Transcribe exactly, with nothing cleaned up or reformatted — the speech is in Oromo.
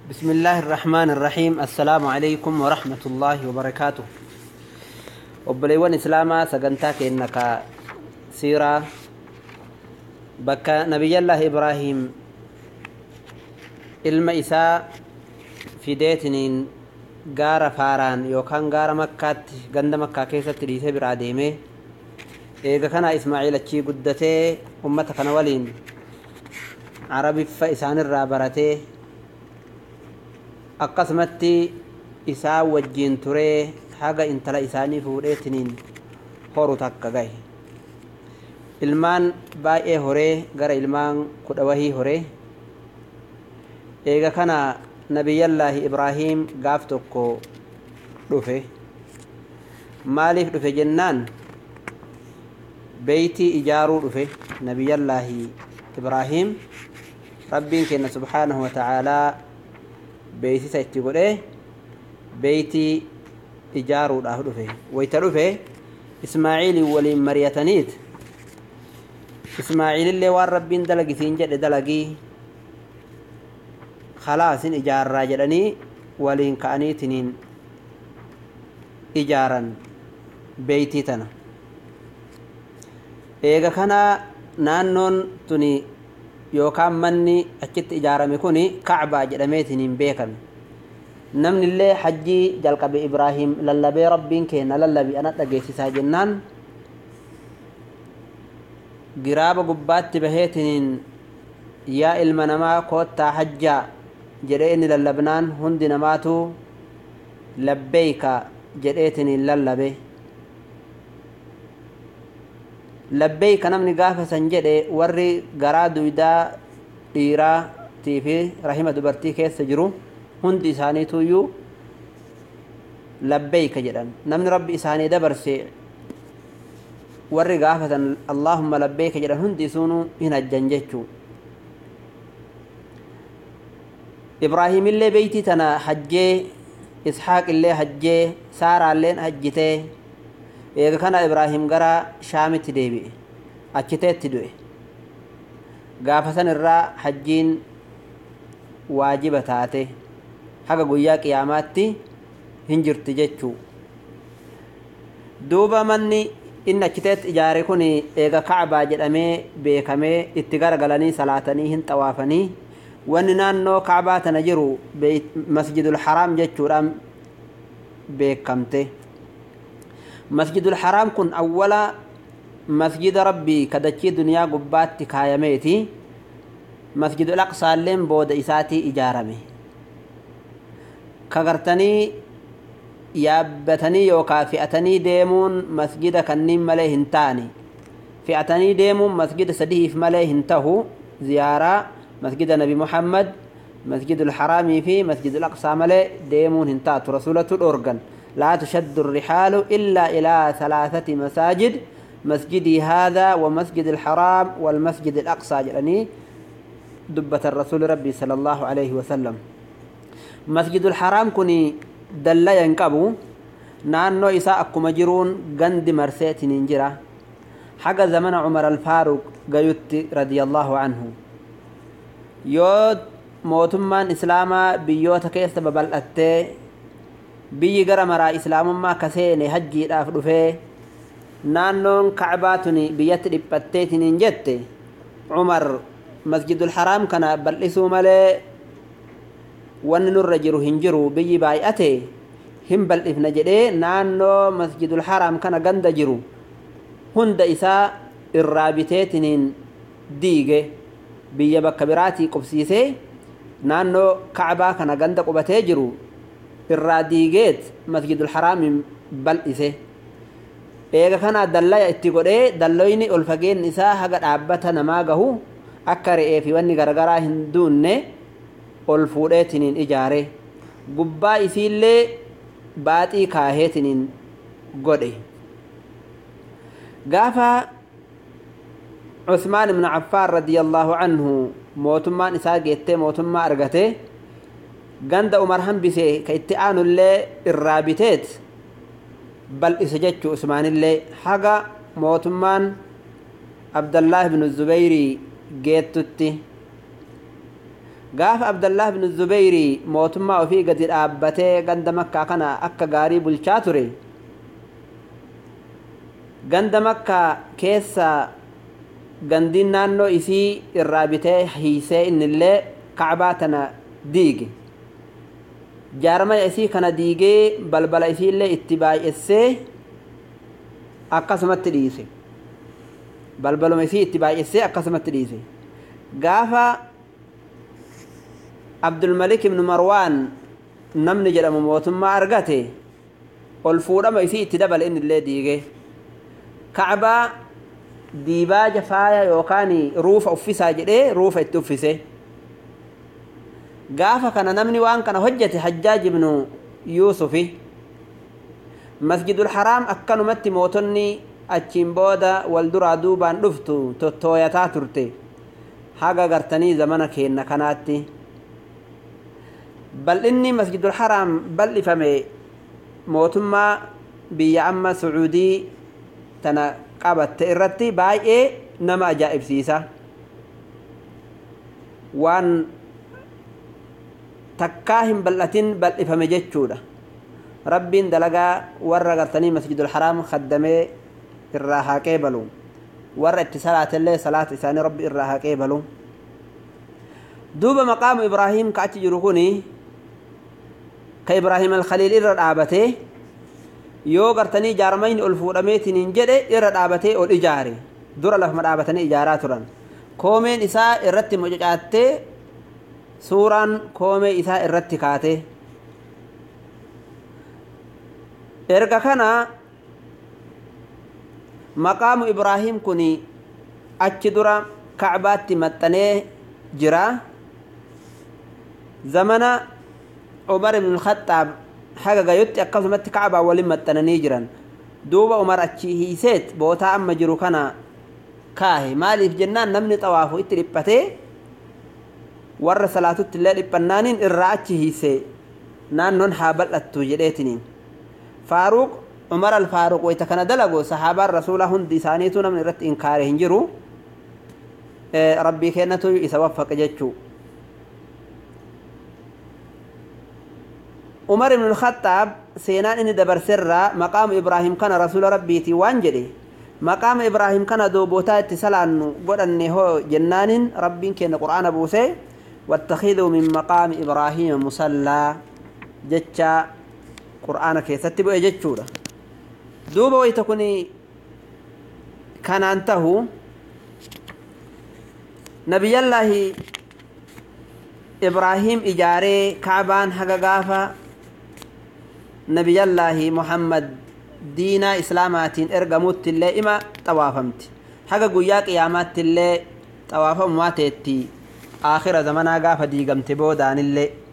بسم الله الرحمن الرحيم. السلام عليكم ورحمة الله وبركاته. وبليون إسلاما سجنتك إنك سيرة بكى نبي الله إبراهيم المئساء في ديتنين غار فاران يوكان غار مكة غند مكة كيسة تريسة براديمه إذا كان إسماعيل أتشي قدته أمتك نولين عربي فإسان الرابرته akkasumatti isaa wajjin ture haga intala isaanii fuudheetiniin horu takka gahe ilmaan baay'ee horee gara ilmaan kudha wahii horee eega kana nabiyyallaahi Ibraahim gaaf tokko dhufe maaliif dhufe jennaan beeytii ijaaruu dhufe nabiyyallaahi Ibraahim rabbiin kenna subhaanahu wa ta'aalaa beeyti itti godhe beeyti ijaaruudhaaf dhufe wayta dhufe Ismaa'iil waliin mariyataniit Ismaa'iil illee waan rabbiin dalagisiin jedhe dalagii khalaasin ijaarraa jedhanii waliin ka'aniitiniin ijaaran beeytii tana eega kana naannoon tuni yookaan manni achitti ijaarame kuni Ka'baa jedhameetiniin beekame namni illee hajjii jalqabe Ibraahim lallabee rabbiin kenna lallabi ana dhageessisaa jennaan giraaba gubbaatti baheetiniin yaa ilma namaa koottaa hajjaa jedhee inni lallabnaan hundi namaatu labbeeyka jedheetiniin lallabe labbeeyka namni gaafa san jedhe warri garaa duydaa dhiiraa tiifi rahima dubartii keessa jiru hundi isaaniituyyuu labbeeyka jedhan namni rabbi isaanii dabarse warri gaafa san Allaahumma labbeeyka jedhan hundi isuunu hin hajjan jechuu Ibraahim illee beeytii tana hajjee Ishaaq illee hajjee Saaraa illeen hajjitee eega kana Ibraahim gara Shaamitti deebi'e achiteetti du'e gaafa san irraa hajjiin waajiba taate haga guyyaa qiyaamaatti hin jirti jechuu duuba manni inni achiteetti ijaare kun eega Ka'baa jedhamee beekamee itti garagalanii salaatanii hin xawaafanii wanni naannoo Ka'baa tana jiru masjidul haraam jechuudhaan beekamte مسجد الحرام كن أولا مسجد ربي كدتشي دنيا قبات كايميتي مسجد الأقصى اللين بود إساتي إجارمي كغرتني يابتني يوكا فئتني ديمون مسجد كنين مليه انتاني فئتني ديمون مسجد سديف مليه انتهو زيارة مسجد نبي محمد مسجد الحرامي في مسجد الأقصى مليه ديمون انتات رسولة الأورغن لا تشد الرحال إلا إلى ثلاثة مساجد مسجدي هذا ومسجد الحرام والمسجد الأقصى جلني دبة الرسول ربي صلى الله عليه وسلم مسجد الحرام كني دل ينقبو نانو إساء مجرون قند مرسيت ننجرة حق زمن عمر الفاروق قيوت رضي الله عنه يود موتمان إسلاما بيوتا كيس ببلأتي biyyi gara maraa islaamummaa kaseene hajjiidhaaf dhufee naannoon Ka'baatuni biyyatti dhiphatteetiniin jette Umar masjidul haraam kana bal'isuu malee wanni nurra jiru hin jiru biyyi baay'ate hin bal'ifna jedhee naannoo masjidul haraam kana ganda jiru hunda isaa irraa biteetiniin diige biyya bakka biraatii qubsiisee naannoo Ka'baa kana ganda qubatee jiru irraa diigeet masjidul haraam bal'ise eega kana dallaya itti godhee dalloyni ol fageenni isaa haga dhaabbata namaa gahu akka re'ee fi wanni garagaraa hin duunne ol fuudheetiniin ijaare gubbaa isiillee baaxii kaaheetiniin godhe gaafa Usmaan ibn Affaan radiyallahu anhu mootummaan isaa geettee mootummaa argate ganda Umar hambisee ka itti aanullee irraa biteet bal'ise jechuu Usmaanillee haga mootummaan Abdallah ibn Zubayrii geettutti قاف عبد الله بن الزبيري موتما وفي قد الأبتي قند مكة كان أكا غاري بالشاتري قند مكة كيسا قندين نانو إسي الرابطي حيسي إن اللي كعباتنا ديجي جارما إسي كان ديجي بلبل إسي اللي اتباع إسي أكا سمت ديسي بلبلو إسي اتباع إسي أكا سمت ديسي قافا عبد الملك بن مروان نمني جرم موتما أرغته والفورة ما يسي اتدبل إن اللي ديجي كعبة ديبا جفايا يوكاني روف أفسا جده روف اتفسه قافا كان نمني وان كان حجة حجاج بن يوسف مسجد الحرام أكنو متي موتني أجين بودا والدرا دوبان رفتو توتويتا ترتي حاجة قرتني زمانك هنا كاناتي بل إني مسجد الحرام بل فمي موتما بيا أما سعودي تنا قابت إرتي باي إيه نما أجائب سيسا وان تكاهم بلتين بل فمي جتشودا ربين دلقا ورقرتني مسجد الحرام خدمي الراحة كيبلو ور اتصالات اللي صلاة إساني ربي الراحة كيبلو دوب مقام إبراهيم كأتي جركوني كإبراهيم الخليل إرد آبته يو قرتني جارمين الفورميتين انجده إرد آبته والإجاري دور لهم آبتني إجارات رن كومين إساء إرد مجاجاته سوران كومي إساء إرد كاته إرقا كان مقام إبراهيم كني أجدر كعبات متنه جرا زمن عمر بن الخطاب حاجة قيوت أكاسو مت كعبة ولما تنني جرا دوبا عمر أتشيه سيت بوتا أما جرو كان كاهي مالي في جنان نمني طوافو إتريبته ور صلاة الليل بنانين إرأتشيه سي نان نون حابل أتوجدتنين فاروق عمر الفاروق ويتكنا دلقو صحابة الرسول هندي سانيتو من رت إنكاره هنجرو إيه ربي كينتو يسوفق جتشو عمر بن الخطاب سينان إن دبر سرّا مقام إبراهيم كان رسول ربي تيوانجلي مقام إبراهيم كان دوبوتا اتصالانو قد أنه جنان ربي كين قرآن بوسي واتخذوا من مقام إبراهيم مصلى جتشا قرآن كيستبو جتشورا دوبا ويتكوني كان أنته نبي الله إبراهيم إجاري كعبان حقا قافا نبي الله محمد دينا إسلاماتين إرقموت اللي إما طوافمت حقا قويا قيامات اللي طوافم واتيتي آخر زمانا قافا ديقمت بودان اللي